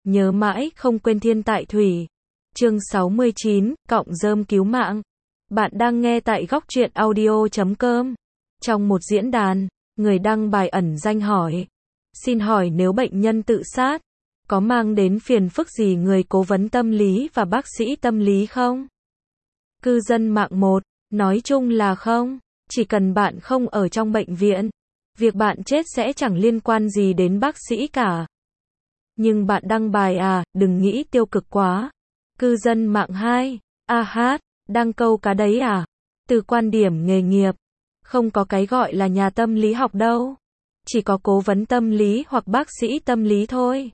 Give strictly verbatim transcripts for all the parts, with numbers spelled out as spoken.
nhớ mãi không quên thiên tại thủy. Chương sáu mươi chín, cọng rơm cứu mạng. Bạn đang nghe tại góc truyện audio chấm com. Trong một diễn đàn, người đăng bài ẩn danh hỏi. Xin hỏi nếu bệnh nhân tự sát, có mang đến phiền phức gì người cố vấn tâm lý và bác sĩ tâm lý không? Cư dân mạng một, nói chung là không. Chỉ cần bạn không ở trong bệnh viện, việc bạn chết sẽ chẳng liên quan gì đến bác sĩ cả. Nhưng bạn đăng bài à, đừng nghĩ tiêu cực quá. Cư dân mạng hai, a hát, đăng câu cá đấy à? Từ quan điểm nghề nghiệp, không có cái gọi là nhà tâm lý học đâu. Chỉ có cố vấn tâm lý hoặc bác sĩ tâm lý thôi.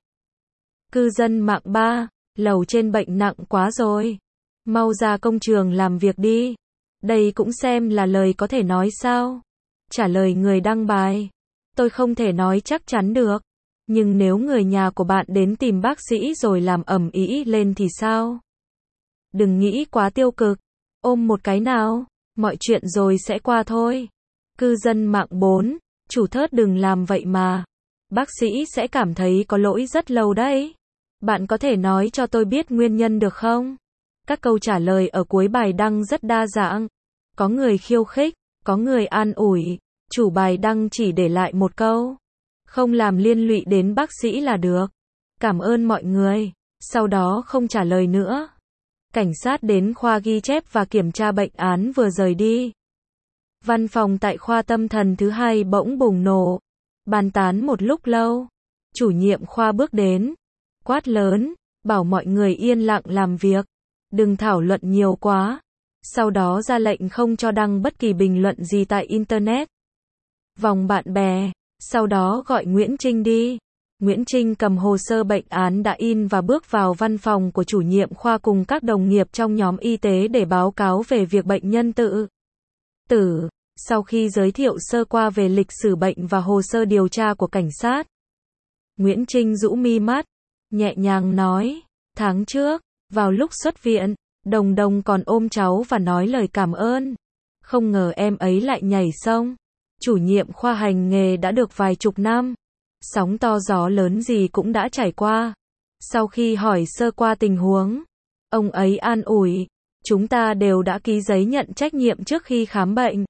Cư dân mạng ba, lầu trên bệnh nặng quá rồi. Mau ra công trường làm việc đi. Đây cũng xem là lời có thể nói sao? Trả lời người đăng bài. Tôi không thể nói chắc chắn được. Nhưng nếu người nhà của bạn đến tìm bác sĩ rồi làm ầm ĩ lên thì sao? Đừng nghĩ quá tiêu cực. Ôm một cái nào. Mọi chuyện rồi sẽ qua thôi. Cư dân mạng bốn. Chủ thớt đừng làm vậy mà. Bác sĩ sẽ cảm thấy có lỗi rất lâu đấy. Bạn có thể nói cho tôi biết nguyên nhân được không? Các câu trả lời ở cuối bài đăng rất đa dạng. Có người khiêu khích, có người an ủi. Chủ bài đăng chỉ để lại một câu. Không làm liên lụy đến bác sĩ là được. Cảm ơn mọi người. Sau đó không trả lời nữa. Cảnh sát đến khoa ghi chép và kiểm tra bệnh án vừa rời đi. Văn phòng tại khoa tâm thần thứ hai bỗng bùng nổ. Bàn tán một lúc lâu. Chủ nhiệm khoa bước đến. Quát lớn. Bảo mọi người yên lặng làm việc. Đừng thảo luận nhiều quá. Sau đó ra lệnh không cho đăng bất kỳ bình luận gì tại Internet. Vòng bạn bè. Sau đó gọi Nguyễn Trinh đi. Nguyễn Trinh cầm hồ sơ bệnh án đã in và bước vào văn phòng của chủ nhiệm khoa cùng các đồng nghiệp trong nhóm y tế để báo cáo về việc bệnh nhân tự tử. Sau khi giới thiệu sơ qua về lịch sử bệnh và hồ sơ điều tra của cảnh sát, Nguyễn Trinh rũ mi mắt, nhẹ nhàng nói, tháng trước, vào lúc xuất viện, Đồng Đồng còn ôm cháu và nói lời cảm ơn. Không ngờ em ấy lại nhảy sông. Chủ nhiệm khoa hành nghề đã được vài chục năm. Sóng to gió lớn gì cũng đã trải qua. Sau khi hỏi sơ qua tình huống, ông ấy an ủi, chúng ta đều đã ký giấy nhận trách nhiệm trước khi khám bệnh.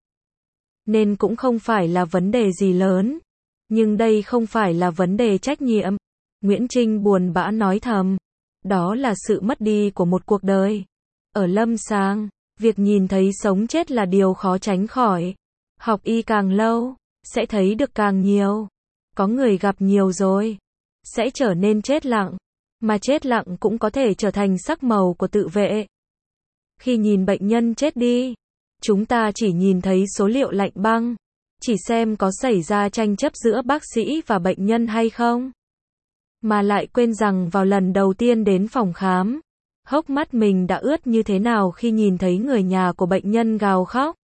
Nên cũng không phải là vấn đề gì lớn. Nhưng đây không phải là vấn đề trách nhiệm. Nguyễn Trinh buồn bã nói thầm. Đó là sự mất đi của một cuộc đời. Ở lâm sàng, việc nhìn thấy sống chết là điều khó tránh khỏi. Học y càng lâu, sẽ thấy được càng nhiều. Có người gặp nhiều rồi, sẽ trở nên chết lặng. Mà chết lặng cũng có thể trở thành sắc màu của tự vệ. Khi nhìn bệnh nhân chết đi, chúng ta chỉ nhìn thấy số liệu lạnh băng. Chỉ xem có xảy ra tranh chấp giữa bác sĩ và bệnh nhân hay không. Mà lại quên rằng vào lần đầu tiên đến phòng khám, hốc mắt mình đã ướt như thế nào khi nhìn thấy người nhà của bệnh nhân gào khóc.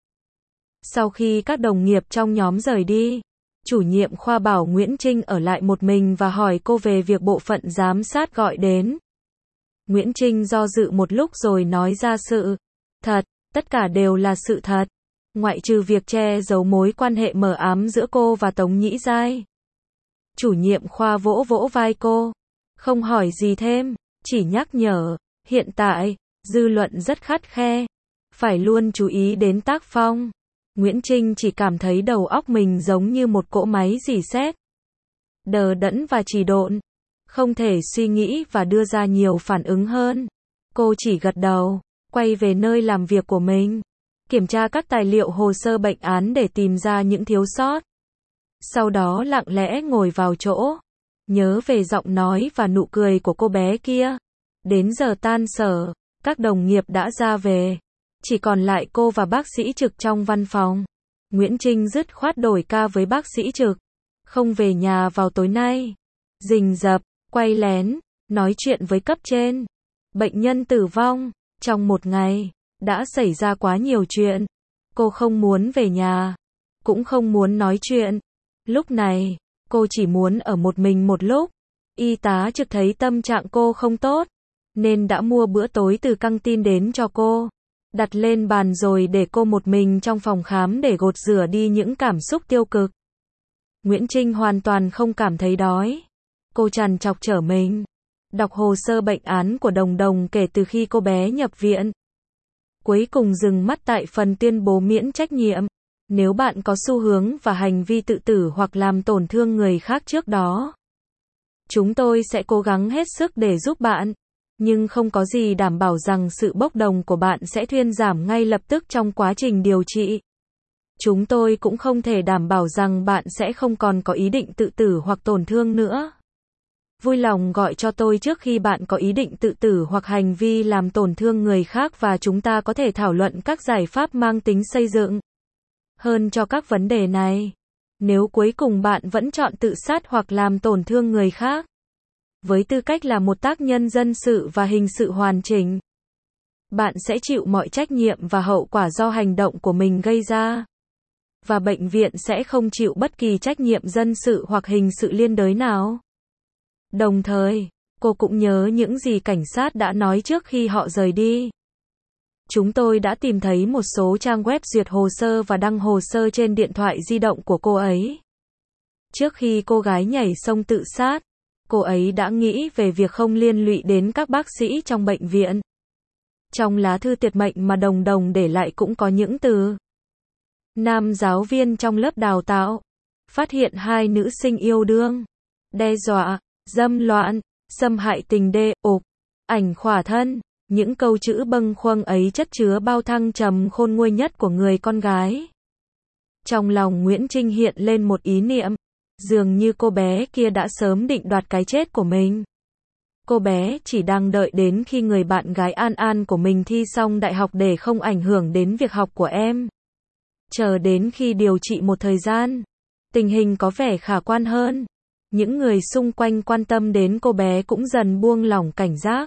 Sau khi các đồng nghiệp trong nhóm rời đi, chủ nhiệm khoa bảo Nguyễn Trinh ở lại một mình và hỏi cô về việc bộ phận giám sát gọi đến. Nguyễn Trinh do dự một lúc rồi nói ra sự thật, tất cả đều là sự thật, ngoại trừ việc che giấu mối quan hệ mờ ám giữa cô và Tống Nhĩ Giai. Chủ nhiệm khoa vỗ vỗ vai cô, không hỏi gì thêm, chỉ nhắc nhở, hiện tại, dư luận rất khắt khe, phải luôn chú ý đến tác phong. Nguyễn Trinh chỉ cảm thấy đầu óc mình giống như một cỗ máy rỉ sét, đờ đẫn và trì độn, không thể suy nghĩ và đưa ra nhiều phản ứng hơn. Cô chỉ gật đầu, quay về nơi làm việc của mình, kiểm tra các tài liệu hồ sơ bệnh án để tìm ra những thiếu sót. Sau đó lặng lẽ ngồi vào chỗ, nhớ về giọng nói và nụ cười của cô bé kia. Đến giờ tan sở, các đồng nghiệp đã ra về. Chỉ còn lại cô và bác sĩ trực trong văn phòng. Nguyễn Trinh dứt khoát đổi ca với bác sĩ trực. Không về nhà vào tối nay. Rình rập, quay lén, nói chuyện với cấp trên. Bệnh nhân tử vong. Trong một ngày, đã xảy ra quá nhiều chuyện. Cô không muốn về nhà. Cũng không muốn nói chuyện. Lúc này, cô chỉ muốn ở một mình một lúc. Y tá trực thấy tâm trạng cô không tốt, nên đã mua bữa tối từ căng tin đến cho cô. Đặt lên bàn rồi để cô một mình trong phòng khám để gột rửa đi những cảm xúc tiêu cực. Nguyễn Trinh hoàn toàn không cảm thấy đói. Cô trằn trọc trở mình. đọc hồ sơ bệnh án của Đồng Đồng kể từ khi cô bé nhập viện. Cuối cùng dừng mắt tại phần tuyên bố miễn trách nhiệm. Nếu bạn có xu hướng và hành vi tự tử hoặc làm tổn thương người khác trước đó, chúng tôi sẽ cố gắng hết sức để giúp bạn. Nhưng không có gì đảm bảo rằng sự bốc đồng của bạn sẽ thuyên giảm ngay lập tức trong quá trình điều trị. Chúng tôi cũng không thể đảm bảo rằng bạn sẽ không còn có ý định tự tử hoặc tổn thương nữa. Vui lòng gọi cho tôi trước khi bạn có ý định tự tử hoặc hành vi làm tổn thương người khác và chúng ta có thể thảo luận các giải pháp mang tính xây dựng hơn cho các vấn đề này. Nếu cuối cùng bạn vẫn chọn tự sát hoặc làm tổn thương người khác, với tư cách là một tác nhân dân sự và hình sự hoàn chỉnh, bạn sẽ chịu mọi trách nhiệm và hậu quả do hành động của mình gây ra. Và bệnh viện sẽ không chịu bất kỳ trách nhiệm dân sự hoặc hình sự liên đới nào. Đồng thời, cô cũng nhớ những gì cảnh sát đã nói trước khi họ rời đi. Chúng tôi đã tìm thấy một số trang web duyệt hồ sơ và đăng hồ sơ trên điện thoại di động của cô ấy. Trước khi cô gái nhảy sông tự sát, cô ấy đã nghĩ về việc không liên lụy đến các bác sĩ trong bệnh viện. Trong lá thư tuyệt mệnh mà Đồng Đồng để lại cũng có những từ: nam giáo viên trong lớp đào tạo phát hiện hai nữ sinh yêu đương, đe dọa, dâm loạn, xâm hại tình đê, ộp, ảnh khỏa thân. Những câu chữ bâng khuâng ấy chất chứa bao thăng trầm khôn nguôi nhất của người con gái. Trong lòng Nguyễn Trinh hiện lên một ý niệm, dường như cô bé kia đã sớm định đoạt cái chết của mình. Cô bé chỉ đang đợi đến khi người bạn gái An An của mình thi xong đại học để không ảnh hưởng đến việc học của em. Chờ đến khi điều trị một thời gian, tình hình có vẻ khả quan hơn. Những người xung quanh quan tâm đến cô bé cũng dần buông lỏng cảnh giác.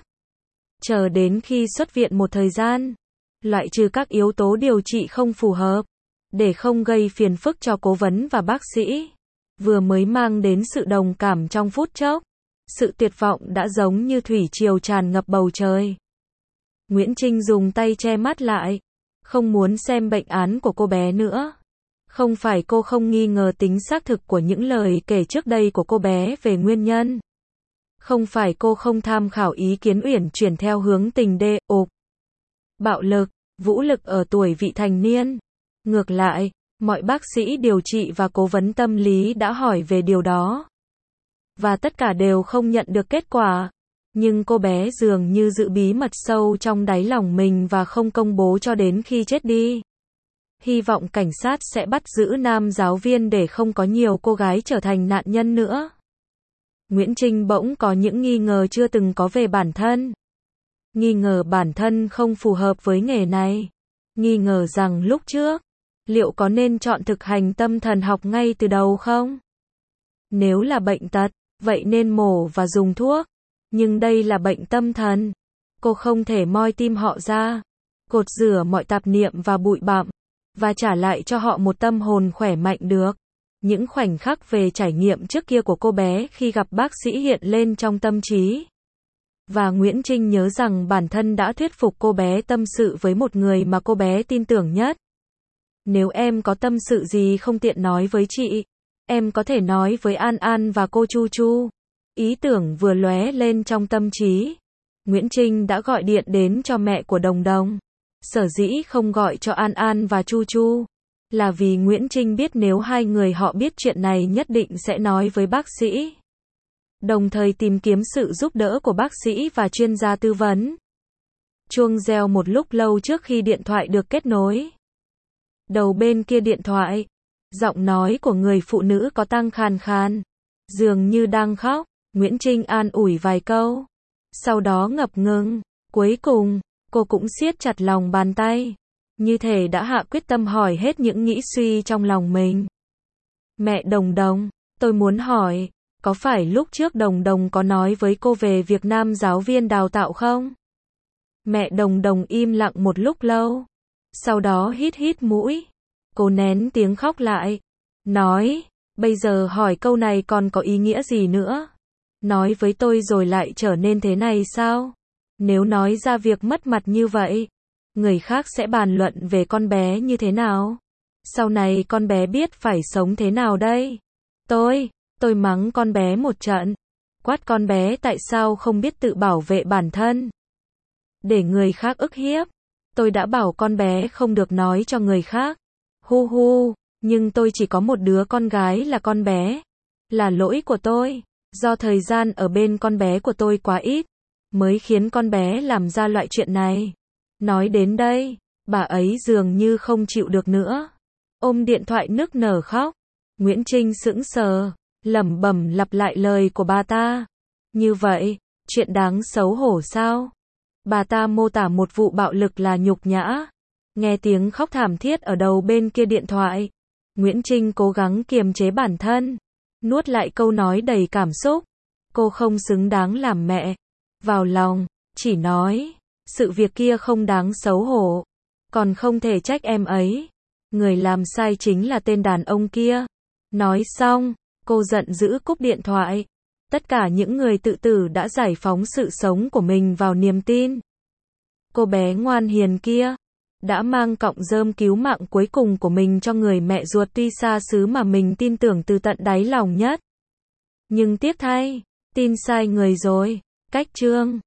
Chờ đến khi xuất viện một thời gian, loại trừ các yếu tố điều trị không phù hợp, để không gây phiền phức cho cố vấn và bác sĩ, vừa mới mang đến sự đồng cảm trong phút chốc. Sự tuyệt vọng đã giống như thủy triều tràn ngập bầu trời. Nguyễn Trinh dùng tay che mắt lại, không muốn xem bệnh án của cô bé nữa. Không phải cô không nghi ngờ tính xác thực của những lời kể trước đây của cô bé về nguyên nhân. Không phải cô không tham khảo ý kiến uyển chuyển theo hướng tình đê, ộp, bạo lực, vũ lực ở tuổi vị thành niên. Ngược lại, mọi bác sĩ điều trị và cố vấn tâm lý đã hỏi về điều đó. Và tất cả đều không nhận được kết quả. Nhưng cô bé dường như giữ bí mật sâu trong đáy lòng mình và không công bố cho đến khi chết đi. Hy vọng cảnh sát sẽ bắt giữ nam giáo viên để không có nhiều cô gái trở thành nạn nhân nữa. Nguyễn Trinh bỗng có những nghi ngờ chưa từng có về bản thân. Nghi ngờ bản thân không phù hợp với nghề này. Nghi ngờ rằng lúc trước, liệu có nên chọn thực hành tâm thần học ngay từ đầu không? Nếu là bệnh tật, vậy nên mổ và dùng thuốc. Nhưng đây là bệnh tâm thần. Cô không thể moi tim họ ra, gột rửa mọi tạp niệm và bụi bặm, và trả lại cho họ một tâm hồn khỏe mạnh được. Những khoảnh khắc về trải nghiệm trước kia của cô bé khi gặp bác sĩ hiện lên trong tâm trí. Và Nguyễn Trinh nhớ rằng bản thân đã thuyết phục cô bé tâm sự với một người mà cô bé tin tưởng nhất. Nếu em có tâm sự gì không tiện nói với chị, em có thể nói với An An và cô Chu Chu. Ý tưởng vừa lóe lên trong tâm trí. Nguyễn Trinh đã gọi điện đến cho mẹ của Đồng Đồng. Sở dĩ không gọi cho An An và Chu Chu là vì Nguyễn Trinh biết nếu hai người họ biết chuyện này nhất định sẽ nói với bác sĩ. Đồng thời tìm kiếm sự giúp đỡ của bác sĩ và chuyên gia tư vấn. Chuông reo một lúc lâu trước khi điện thoại được kết nối. Đầu bên kia điện thoại, giọng nói của người phụ nữ có tăng khàn khàn, dường như đang khóc. Nguyễn Trinh an ủi vài câu, sau đó ngập ngừng. Cuối cùng, cô cũng siết chặt lòng bàn tay, như thể đã hạ quyết tâm hỏi hết những nghĩ suy trong lòng mình. Mẹ Đồng Đồng, tôi muốn hỏi, có phải lúc trước Đồng Đồng có nói với cô về việc nam giáo viên đào tạo không? Mẹ Đồng Đồng im lặng một lúc lâu, sau đó hít hít mũi. Cô nén tiếng khóc lại, nói, bây giờ hỏi câu này còn có ý nghĩa gì nữa? Nói với tôi rồi lại trở nên thế này sao? Nếu nói ra việc mất mặt như vậy, người khác sẽ bàn luận về con bé như thế nào? Sau này con bé biết phải sống thế nào đây? Tôi, tôi mắng con bé một trận. Quát con bé tại sao không biết tự bảo vệ bản thân. Để người khác ức hiếp. Tôi đã bảo con bé không được nói cho người khác. Hu hu, nhưng tôi chỉ có một đứa con gái là con bé. Là lỗi của tôi. Do thời gian ở bên con bé của tôi quá ít, mới khiến con bé làm ra loại chuyện này. Nói đến đây, bà ấy dường như không chịu được nữa. Ôm điện thoại nức nở khóc. Nguyễn Trinh sững sờ, lẩm bẩm lặp lại lời của bà ta. Như vậy, chuyện đáng xấu hổ sao? Bà ta mô tả một vụ bạo lực là nhục nhã. Nghe tiếng khóc thảm thiết ở đầu bên kia điện thoại, Nguyễn Trinh cố gắng kiềm chế bản thân, nuốt lại câu nói đầy cảm xúc. Cô không xứng đáng làm mẹ. Vào lòng, chỉ nói, sự việc kia không đáng xấu hổ. Còn không thể trách em ấy. Người làm sai chính là tên đàn ông kia. Nói xong, cô giận dữ cúp điện thoại. Tất cả những người tự tử đã giải phóng sự sống của mình vào niềm tin. Cô bé ngoan hiền kia đã mang cọng rơm cứu mạng cuối cùng của mình cho người mẹ ruột tuy xa xứ mà mình tin tưởng từ tận đáy lòng nhất. Nhưng tiếc thay, tin sai người rồi. Cách chương